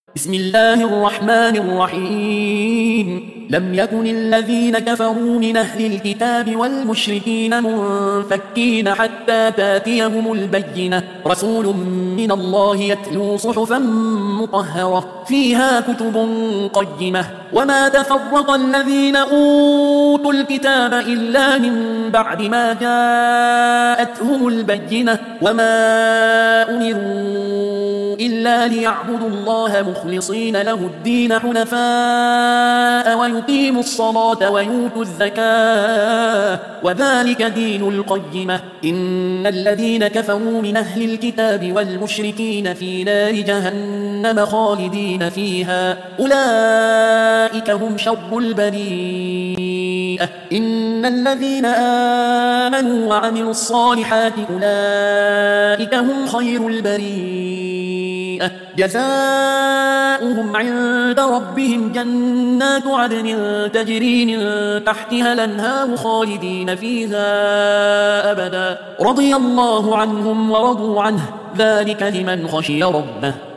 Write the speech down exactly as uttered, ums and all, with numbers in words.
بسم الله الرحمن الرحيم لم يكن الذين كفروا من أهل الكتاب والمشركين منفكين حتى تاتيهم البينة رسول من الله يتلو صحفا مطهرة فيها كتب قيمة وما تفرق الذين أوتوا الكتاب إلا من بعد ما جاءتهم البينة وما أمروا إلا ليعبدوا الله مخلصين له الدين حنفاء ويقيموا الصلاة ويؤتوا الزكاة وذلك دين القيمة إن الذين كفروا من أهل الكتاب والمشركين في نار جهنم خالدين فيها أولئك هم شر البريئة إن الذين آمنوا وعملوا الصالحات أولئك هم خير البريئة جزاؤهم عند ربهم جنات عدن تجري من تحتها الأنهار خالدين فيها أبدا رضي الله عنهم ورضوا عنه ذلك لمن خشي ربه